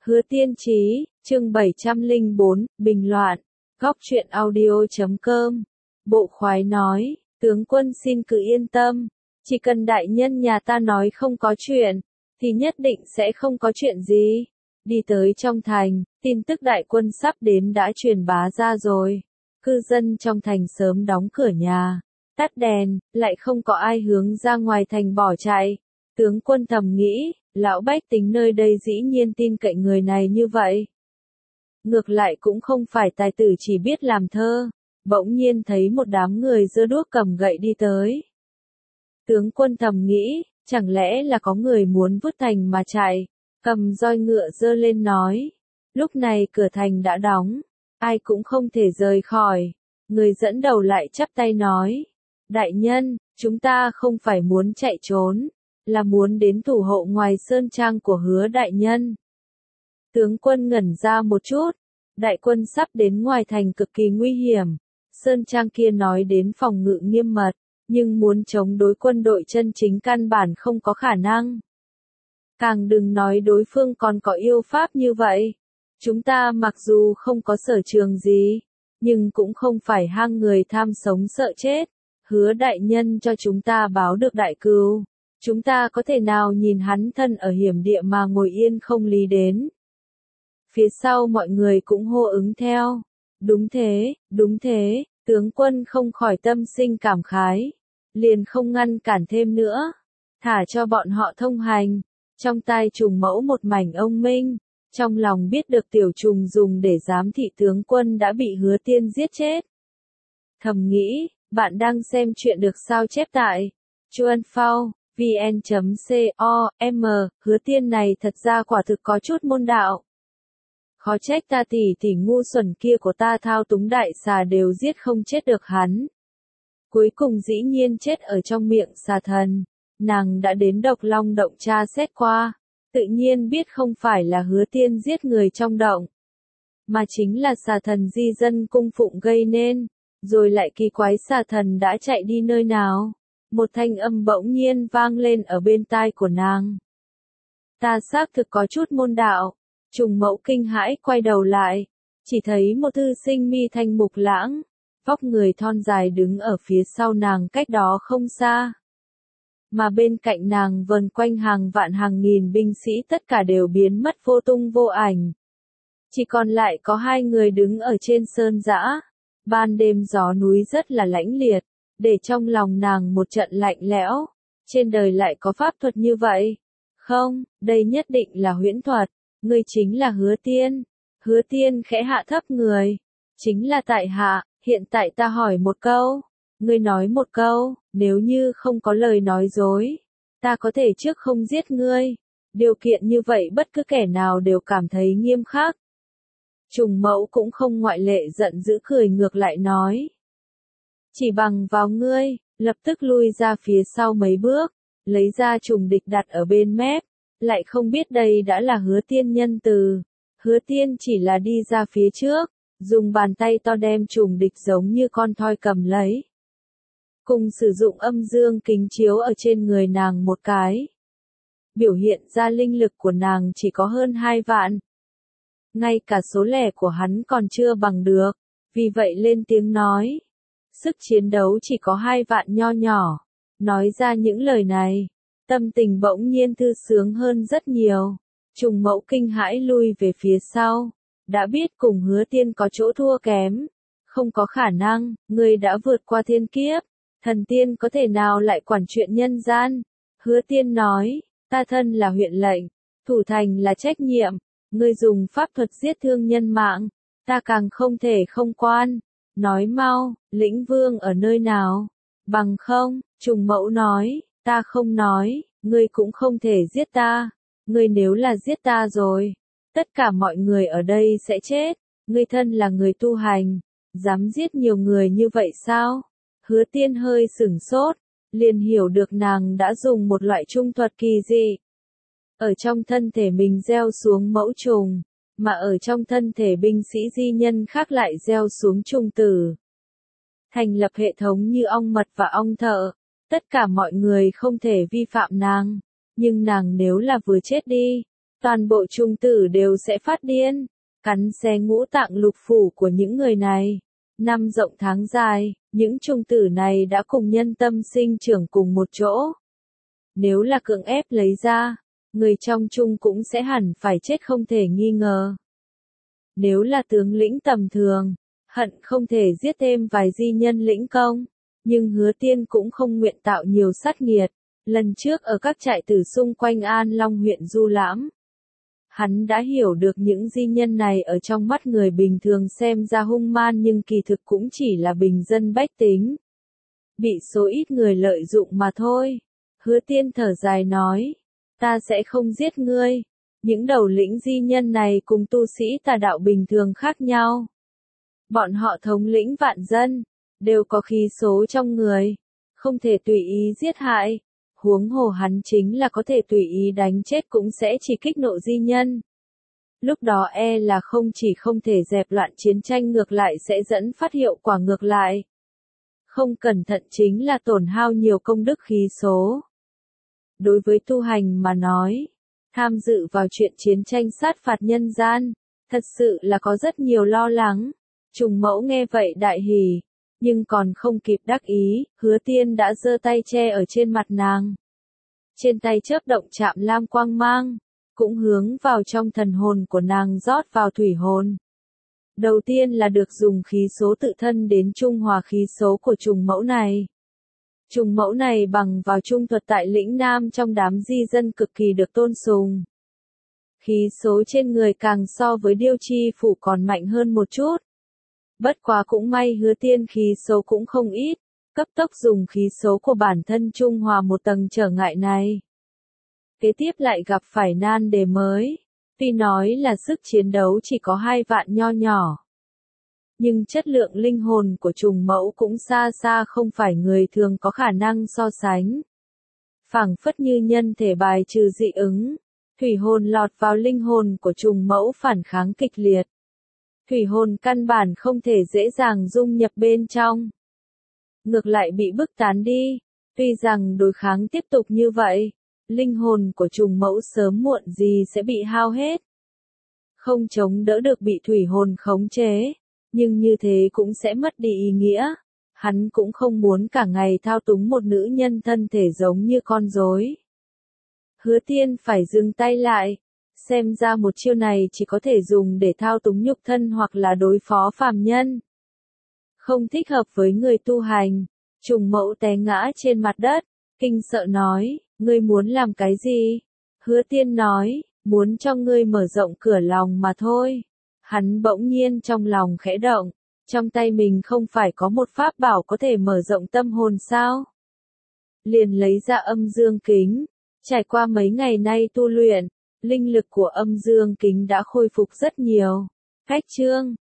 Hứa Tiên Trí, chương 704, bình loạn, góc truyện audio.com. Bộ khoái nói, tướng quân xin cứ yên tâm, chỉ cần đại nhân nhà ta nói không có chuyện, thì nhất định sẽ không có chuyện gì. Đi tới trong thành, tin tức đại quân sắp đến đã truyền bá ra rồi. Cư dân trong thành sớm đóng cửa nhà, tắt đèn, lại không có ai hướng ra ngoài thành bỏ chạy. Tướng quân thầm nghĩ, lão bách tính nơi đây dĩ nhiên tin cậy người này như vậy. Ngược lại cũng không phải tài tử chỉ biết làm thơ, bỗng nhiên thấy một đám người giơ đuốc cầm gậy đi tới. Tướng quân thầm nghĩ, chẳng lẽ là có người muốn vứt thành mà chạy, cầm roi ngựa giơ lên nói. Lúc này cửa thành đã đóng, ai cũng không thể rời khỏi. Người dẫn đầu lại chắp tay nói, đại nhân, chúng ta không phải muốn chạy trốn, là muốn đến thủ hộ ngoài sơn trang của Hứa đại nhân. Tướng quân ngẩn ra một chút, đại quân sắp đến ngoài thành cực kỳ nguy hiểm. Sơn trang kia nói đến phòng ngự nghiêm mật, nhưng muốn chống đối quân đội chân chính căn bản không có khả năng. Càng đừng nói đối phương còn có yêu pháp như vậy. Chúng ta mặc dù không có sở trường gì, nhưng cũng không phải hang người tham sống sợ chết. Hứa đại nhân cho chúng ta báo được đại cừu, chúng ta có thể nào nhìn hắn thân ở hiểm địa mà ngồi yên không lý đến. Phía sau mọi người cũng hô ứng theo. Đúng thế, tướng quân không khỏi tâm sinh cảm khái. Liền không ngăn cản thêm nữa, thả cho bọn họ thông hành. Trong tai trùng mẫu một mảnh ông minh, trong lòng biết được tiểu trùng dùng để giám thị tướng quân đã bị Hứa Tiên giết chết. Thầm nghĩ, bạn đang xem chuyện được sao chép tại Chuanphao, vn.com, Hứa Tiên này thật ra quả thực có chút môn đạo. Khó trách ta tỷ ngu xuẩn kia của ta thao túng đại xà đều giết không chết được hắn. Cuối cùng dĩ nhiên chết ở trong miệng xà thần. Nàng đã đến Độc Long động tra xét qua, tự nhiên biết không phải là Hứa Tiên giết người trong động, mà chính là xà thần di dân cung phụng gây nên. Rồi lại kỳ quái xà thần đã chạy đi nơi nào? Một thanh âm bỗng nhiên vang lên ở bên tai của nàng. Ta xác thực có chút môn đạo. Trùng mẫu kinh hãi quay đầu lại, chỉ thấy một thư sinh mi thanh mục lãng, vóc người thon dài đứng ở phía sau nàng cách đó không xa. Mà bên cạnh nàng vần quanh hàng vạn hàng nghìn binh sĩ tất cả đều biến mất vô tung vô ảnh. Chỉ còn lại có hai người đứng ở trên sơn dã. Ban đêm gió núi rất là lãnh liệt, để trong lòng nàng một trận lạnh lẽo. Trên đời lại có pháp thuật như vậy? Không, đây nhất định là huyễn thuật. Ngươi chính là Hứa Tiên. Hứa Tiên khẽ hạ thấp người. Chính là tại hạ, hiện tại ta hỏi một câu. Ngươi nói một câu, nếu như không có lời nói dối, ta có thể trước không giết ngươi. Điều kiện như vậy bất cứ kẻ nào đều cảm thấy nghiêm khắc. Trùng mẫu cũng không ngoại lệ, giận dữ cười ngược lại nói. Chỉ bằng vào ngươi, lập tức lui ra phía sau mấy bước, lấy ra trùng địch đặt ở bên mép. Lại không biết đây đã là Hứa Tiên nhân từ. Hứa Tiên chỉ là đi ra phía trước, dùng bàn tay to đem trùng địch giống như con thoi cầm lấy. Cùng sử dụng âm dương kính chiếu ở trên người nàng một cái. Biểu hiện ra linh lực của nàng chỉ có hơn 2 vạn. Ngay cả số lẻ của hắn còn chưa bằng được, vì vậy lên tiếng nói. Sức chiến đấu chỉ có 2 vạn nho nhỏ. Nói ra những lời này, tâm tình bỗng nhiên thư sướng hơn rất nhiều. Trùng mẫu kinh hãi lui về phía sau. Đã biết cùng Hứa Tiên có chỗ thua kém. Không có khả năng, ngươi đã vượt qua thiên kiếp. Thần tiên có thể nào lại quản chuyện nhân gian? Hứa Tiên nói, ta thân là huyện lệnh, thủ thành là trách nhiệm. Ngươi dùng pháp thuật giết thương nhân mạng, ta càng không thể không quan. Nói mau, lĩnh vương ở nơi nào? Bằng không, trùng mẫu nói. Ta không nói, ngươi cũng không thể giết ta. Ngươi nếu là giết ta rồi, tất cả mọi người ở đây sẽ chết. Ngươi thân là người tu hành, dám giết nhiều người như vậy sao? Hứa Tiên hơi sửng sốt, liền hiểu được nàng đã dùng một loại trung thuật kỳ dị. Ở trong thân thể mình gieo xuống mẫu trùng, mà ở trong thân thể binh sĩ di nhân khác lại gieo xuống trùng tử. Thành lập hệ thống như ong mật và ong thợ. Tất cả mọi người không thể vi phạm nàng, nhưng nàng nếu là vừa chết đi, toàn bộ trung tử đều sẽ phát điên, cắn xé ngũ tạng lục phủ của những người này. Năm rộng tháng dài, những trung tử này đã cùng nhân tâm sinh trưởng cùng một chỗ. Nếu là cưỡng ép lấy ra, người trong chung cũng sẽ hẳn phải chết không thể nghi ngờ. Nếu là tướng lĩnh tầm thường, hận không thể giết thêm vài di nhân lĩnh công, nhưng Hứa Tiên cũng không nguyện tạo nhiều sát nghiệt. Lần trước ở các trại tử xung quanh An Long huyện du lãm, hắn đã hiểu được những di nhân này ở trong mắt người bình thường xem ra hung man nhưng kỳ thực cũng chỉ là bình dân bách tính. Bị số ít người lợi dụng mà thôi. Hứa Tiên thở dài nói, ta sẽ không giết ngươi. Những đầu lĩnh di nhân này cùng tu sĩ tà đạo bình thường khác nhau. Bọn họ thống lĩnh vạn dân, đều có khí số trong người, không thể tùy ý giết hại. Huống hồ hắn chính là có thể tùy ý đánh chết cũng sẽ chỉ kích nộ di nhân. Lúc đó là không chỉ không thể dẹp loạn chiến tranh ngược lại sẽ dẫn phát hiệu quả ngược lại. Không cẩn thận chính là tổn hao nhiều công đức khí số. Đối với tu hành mà nói, tham dự vào chuyện chiến tranh sát phạt nhân gian, thật sự là có rất nhiều lo lắng. Trùng Mẫu nghe vậy đại hỉ, nhưng còn không kịp đắc ý, Hứa Tiên đã giơ tay che ở trên mặt nàng. Trên tay chớp động chạm lam quang mang, cũng hướng vào trong thần hồn của nàng rót vào thủy hồn. Đầu tiên là được dùng khí số tự thân đến trung hòa khí số của Trùng Mẫu này. Trùng Mẫu này bằng vào trung thuật tại lĩnh Nam trong đám di dân cực kỳ được tôn sùng. Khí số trên người càng so với Điêu Chi Phủ còn mạnh hơn một chút. Bất quá cũng may Hứa Tiên khí số cũng không ít, cấp tốc dùng khí số của bản thân trung hòa một tầng trở ngại này. Kế tiếp lại gặp phải nan đề mới, tuy nói là sức chiến đấu chỉ có 2 vạn nho nhỏ. Nhưng chất lượng linh hồn của Trùng Mẫu cũng xa xa không phải người thường có khả năng so sánh. Phảng phất như nhân thể bài trừ dị ứng, thủy hồn lọt vào linh hồn của Trùng Mẫu phản kháng kịch liệt. Thủy hồn căn bản không thể dễ dàng dung nhập bên trong. Ngược lại bị bức tán đi, tuy rằng đối kháng tiếp tục như vậy, linh hồn của Trùng Mẫu sớm muộn gì sẽ bị hao hết. Không chống đỡ được bị thủy hồn khống chế, nhưng như thế cũng sẽ mất đi ý nghĩa. Hắn cũng không muốn cả ngày thao túng một nữ nhân thân thể giống như con rối. Hứa Tiên phải dừng tay lại. Xem ra một chiêu này chỉ có thể dùng để thao túng nhục thân hoặc là đối phó phàm nhân. Không thích hợp với người tu hành. Trùng Mẫu té ngã trên mặt đất, kinh sợ nói, ngươi muốn làm cái gì? Hứa Tiên nói, muốn cho ngươi mở rộng cửa lòng mà thôi. Hắn bỗng nhiên trong lòng khẽ động, trong tay mình không phải có một pháp bảo có thể mở rộng tâm hồn sao? Liền lấy ra âm dương kính, trải qua mấy ngày nay tu luyện, linh lực của âm dương kính đã khôi phục rất nhiều. Khách chương